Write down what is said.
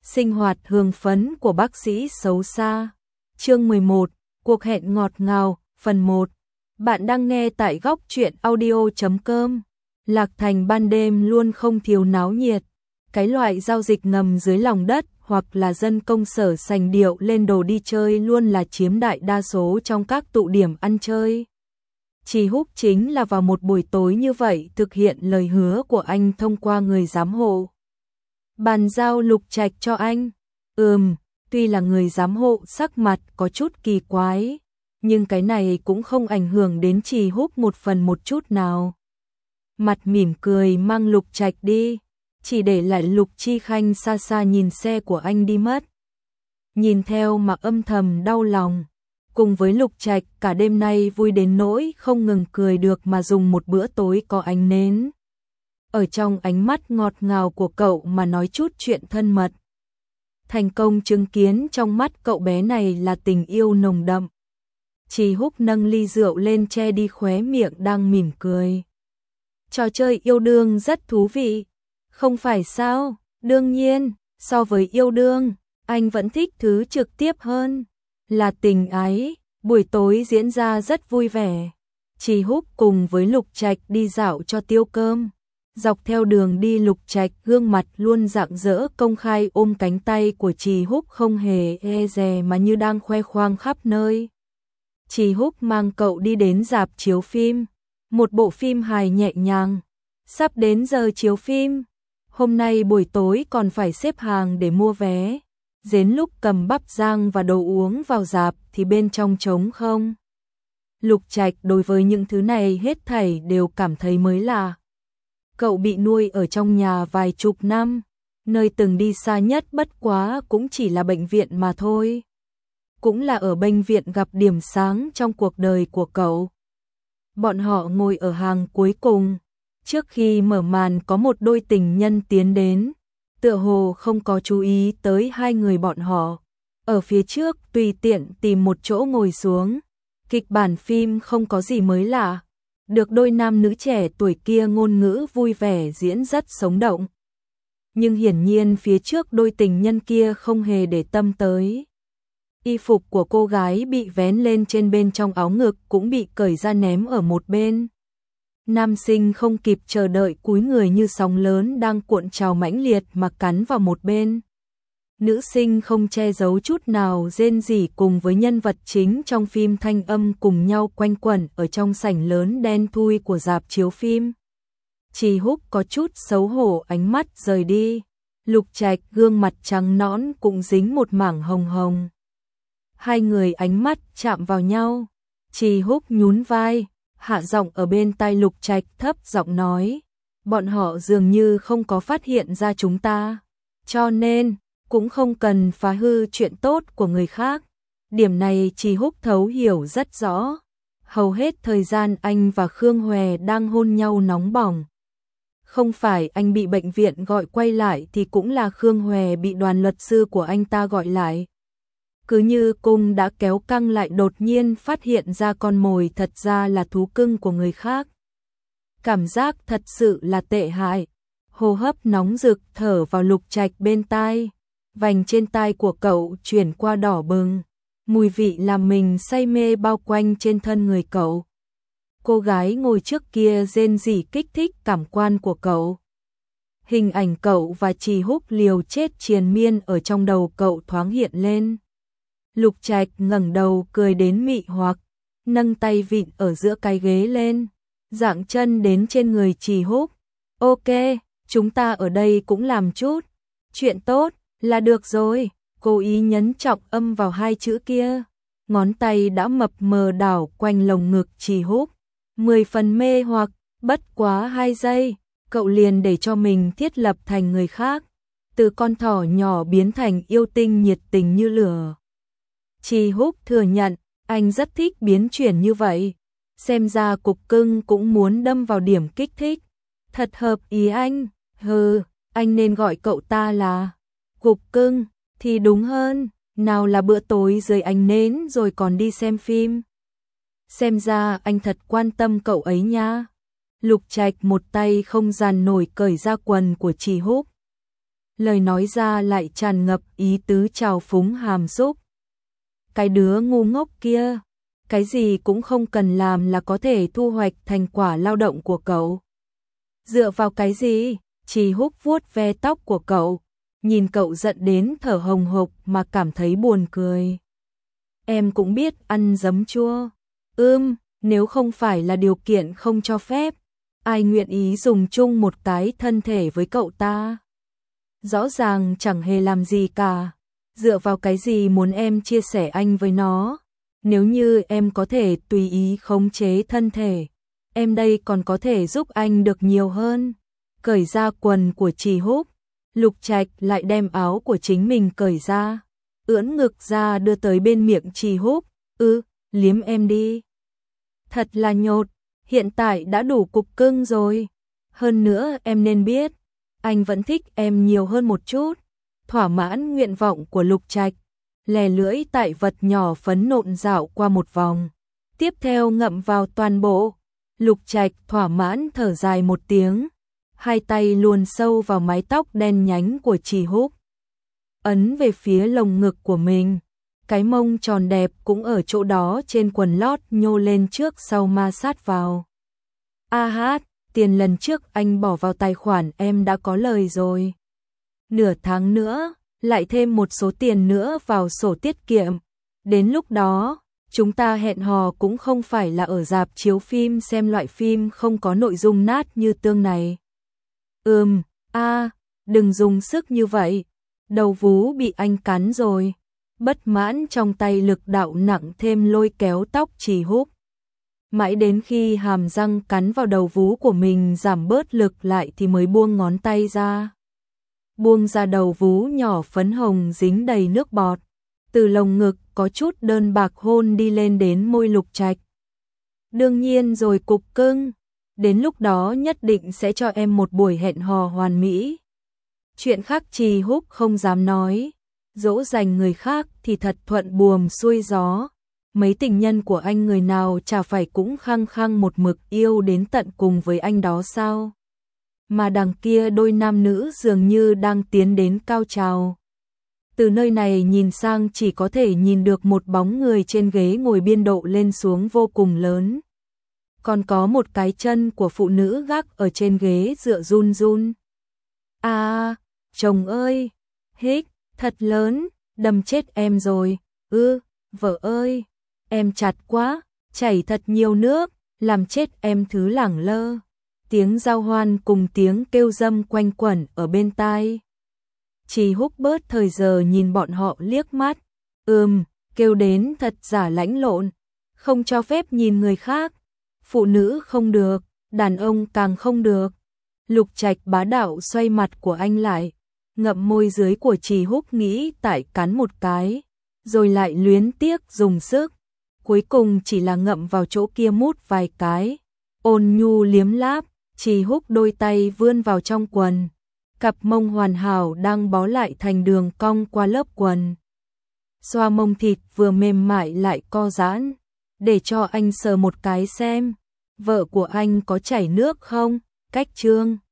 Sinh hoạt hương phấn của bác sĩ xấu xa. Chương 11, cuộc hẹn ngọt ngào, phần 1. Bạn đang nghe tại góc truyện audio.com. Lạc Thành ban đêm luôn không thiếu náo nhiệt. Cái loại giao dịch ngầm dưới lòng đất hoặc là dân công sở sành điệu lên đồ đi chơi luôn là chiếm đại đa số trong các tụ điểm ăn chơi. Chỉ Húc chính là vào một buổi tối như vậy thực hiện lời hứa của anh thông qua người giám hộ. Bàn giao Lục Trạch cho anh. Tuy là người giám hộ sắc mặt có chút kỳ quái, nhưng cái này cũng không ảnh hưởng đến Chỉ Húc một phần một chút nào. Mặt mỉm cười mang Lục Trạch đi, chỉ để lại Lục Chi Khanh xa xa nhìn xe của anh đi mất. Nhìn theo mà âm thầm đau lòng. Cùng với Lục Trạch cả đêm nay vui đến nỗi không ngừng cười được mà dùng một bữa tối có ánh nến. Ở trong ánh mắt ngọt ngào của cậu mà nói chút chuyện thân mật. Thành công chứng kiến trong mắt cậu bé này là tình yêu nồng đậm. Chỉ Húc nâng ly rượu lên che đi khóe miệng đang mỉm cười. Trò chơi yêu đương rất thú vị, không phải sao? Đương nhiên, so với yêu đương, anh vẫn thích thứ trực tiếp hơn, là tình ái. Buổi tối diễn ra rất vui vẻ. Chỉ Húc cùng với Lục Trạch đi dạo cho tiêu cơm. Dọc theo đường đi Lục Trạch gương mặt luôn rạng rỡ công khai ôm cánh tay của Chỉ Húc không hề e dè mà như đang khoe khoang khắp nơi. Chỉ Húc mang cậu đi đến rạp chiếu phim, một bộ phim hài nhẹ nhàng. Sắp đến giờ chiếu phim, hôm nay buổi tối còn phải xếp hàng để mua vé. Đến lúc cầm bắp rang và đồ uống vào rạp thì bên trong trống không. Lục Trạch đối với những thứ này hết thảy đều cảm thấy mới lạ. Cậu bị nuôi ở trong nhà vài chục năm, nơi từng đi xa nhất bất quá cũng chỉ là bệnh viện mà thôi. Cũng là ở bệnh viện gặp điểm sáng trong cuộc đời của cậu. Bọn họ ngồi ở hàng cuối cùng, trước khi mở màn có một đôi tình nhân tiến đến, tựa hồ không có chú ý tới hai người bọn họ. Ở phía trước tùy tiện tìm một chỗ ngồi xuống, kịch bản phim không có gì mới lạ. Được đôi nam nữ trẻ tuổi kia ngôn ngữ vui vẻ diễn rất sống động. Nhưng hiển nhiên phía trước đôi tình nhân kia không hề để tâm tới. Y phục của cô gái bị vén lên trên bên trong áo ngực cũng bị cởi ra ném ở một bên. Nam sinh không kịp chờ đợi cúi người như sóng lớn đang cuộn trào mãnh liệt mà cắn vào một bên. Nữ sinh không che giấu chút nào rên rỉ cùng với nhân vật chính trong phim thanh âm cùng nhau quanh quẩn ở trong sảnh lớn đen thui của rạp chiếu phim. Chỉ Húc có chút xấu hổ ánh mắt rời đi. Lục Trạch gương mặt trắng nõn cũng dính một mảng hồng hồng. Hai người ánh mắt chạm vào nhau. Chỉ Húc nhún vai, hạ giọng ở bên tai Lục Trạch thấp giọng nói. Bọn họ dường như không có phát hiện ra chúng ta. Cho nên cũng không cần phá hư chuyện tốt của người khác. Điểm này Chỉ Húc thấu hiểu rất rõ. Hầu hết thời gian anh và Khương Hòe đang hôn nhau nóng bỏng. Không phải anh bị bệnh viện gọi quay lại thì cũng là Khương Hòe bị đoàn luật sư của anh ta gọi lại. Cứ như cung đã kéo căng lại đột nhiên phát hiện ra con mồi thật ra là thú cưng của người khác. Cảm giác thật sự là tệ hại. Hô hấp nóng rực thở vào Lục Trạch bên tai. Vành trên tai của cậu chuyển qua đỏ bừng, mùi vị làm mình say mê bao quanh trên thân người cậu. Cô gái ngồi trước kia rên rỉ kích thích cảm quan của cậu. Hình ảnh cậu và Chỉ Húc liều chết triền miên ở trong đầu cậu thoáng hiện lên. Lục Trạch ngẩng đầu cười đến mị hoặc, nâng tay vịn ở giữa cái ghế lên, dạng chân đến trên người Chỉ Húc. Ok, chúng ta ở đây cũng làm chút chuyện tốt là được rồi. Cố ý nhấn trọng âm vào hai chữ kia. Ngón tay đã mập mờ đảo quanh lồng ngực Chỉ Húc. 10 phần mê hoặc, bất quá 2 giây, cậu liền để cho mình thiết lập thành người khác. Từ con thỏ nhỏ biến thành yêu tinh nhiệt tình như lửa. Chỉ Húc thừa nhận, anh rất thích biến chuyển như vậy. Xem ra cục cưng cũng muốn đâm vào điểm kích thích. Thật hợp ý anh. Anh nên gọi cậu ta là cục cưng thì đúng hơn. Nào là bữa tối dưới ánh nến rồi còn đi xem phim. Xem ra anh thật quan tâm cậu ấy nha. Lục Trạch một tay không dàn nổi cởi ra quần của Chỉ Húc. lời nói ra lại tràn ngập ý tứ trào phúng hàm xúc. Cái đứa ngu ngốc kia, cái gì cũng không cần làm là có thể thu hoạch thành quả lao động của cậu. Dựa vào cái gì? Trì Húc vuốt ve tóc của cậu, nhìn cậu giận đến thở hồng hộc mà cảm thấy buồn cười. Em cũng biết ăn giấm chua. Nếu không phải là điều kiện không cho phép, ai nguyện ý dùng chung một cái thân thể với cậu ta? Rõ ràng chẳng hề làm gì cả. Dựa vào cái gì muốn em chia sẻ anh với nó? Nếu như em có thể tùy ý khống chế thân thể, em đây còn có thể giúp anh được nhiều hơn. Cởi ra quần của Trì Húc, Lục Trạch lại đem áo của chính mình cởi ra, ưỡn ngực ra đưa tới bên miệng Trì Húc. Liếm em đi. Thật là nhột, hiện tại đã đủ cục cưng rồi. Hơn nữa em nên biết, anh vẫn thích em nhiều hơn một chút. Thỏa mãn nguyện vọng của Lục Trạch, lè lưỡi tại vật nhỏ phấn nộn dạo qua một vòng, tiếp theo ngậm vào toàn bộ. Lục Trạch thỏa mãn thở dài một tiếng, hai tay luồn sâu vào mái tóc đen nhánh của Trì Húc, ấn về phía lồng ngực của mình. Cái mông tròn đẹp cũng ở chỗ đó trên quần lót nhô lên trước sau ma sát vào. Tiền lần trước anh bỏ vào tài khoản em đã có lời rồi. Nửa tháng nữa, lại thêm một số tiền nữa vào sổ tiết kiệm. Đến lúc đó, chúng ta hẹn hò cũng không phải là ở rạp chiếu phim xem loại phim không có nội dung nát như tương này. Đừng dùng sức như vậy. Đầu vú bị anh cắn rồi. Bất mãn trong tay lực đạo nặng thêm lôi kéo tóc Trì Húc. Mãi đến khi hàm răng cắn vào đầu vú của mình giảm bớt lực lại thì mới buông ngón tay ra. Buông ra đầu vú nhỏ phấn hồng dính đầy nước bọt. Từ lồng ngực có chút đơn bạc hôn đi lên đến môi Lục Trạch. Đương nhiên rồi cục cưng. Đến lúc đó nhất định sẽ cho em một buổi hẹn hò hoàn mỹ. Chuyện khác Trì Húc không dám nói. Dỗ dành người khác thì thật thuận buồm xuôi gió. Mấy tình nhân của anh người nào chả phải cũng khăng khăng một mực yêu đến tận cùng với anh đó sao? Mà đằng kia đôi nam nữ dường như đang tiến đến cao trào. Từ nơi này nhìn sang chỉ có thể nhìn được một bóng người trên ghế ngồi biên độ lên xuống vô cùng lớn. Còn có một cái chân của phụ nữ gác ở trên ghế dựa run run. Chồng ơi! Hích! Thật lớn! Đâm chết em rồi! Vợ ơi! Em chặt quá! Chảy thật nhiều nước! Làm chết em thứ lẳng lơ! Tiếng giao hoan cùng tiếng kêu dâm quanh quẩn ở bên tai. Trì Húc bớt thời giờ nhìn bọn họ liếc mắt. Kêu đến thật giả lãnh lộn. Không cho phép nhìn người khác. Phụ nữ không được, đàn ông càng không được. Lục Trạch bá đạo xoay mặt của anh lại, ngậm môi dưới của Trì Húc nghĩ tại cắn một cái, rồi lại luyến tiếc dùng sức. Cuối cùng chỉ là ngậm vào chỗ kia mút vài cái. Ôn nhu liếm láp, Trì Húc đôi tay vươn vào trong quần. Cặp mông hoàn hảo đang bó lại thành đường cong qua lớp quần. Xoa mông thịt vừa mềm mại lại co giãn. Để cho anh sờ một cái xem. Vợ của anh có chảy nước không? Cách chương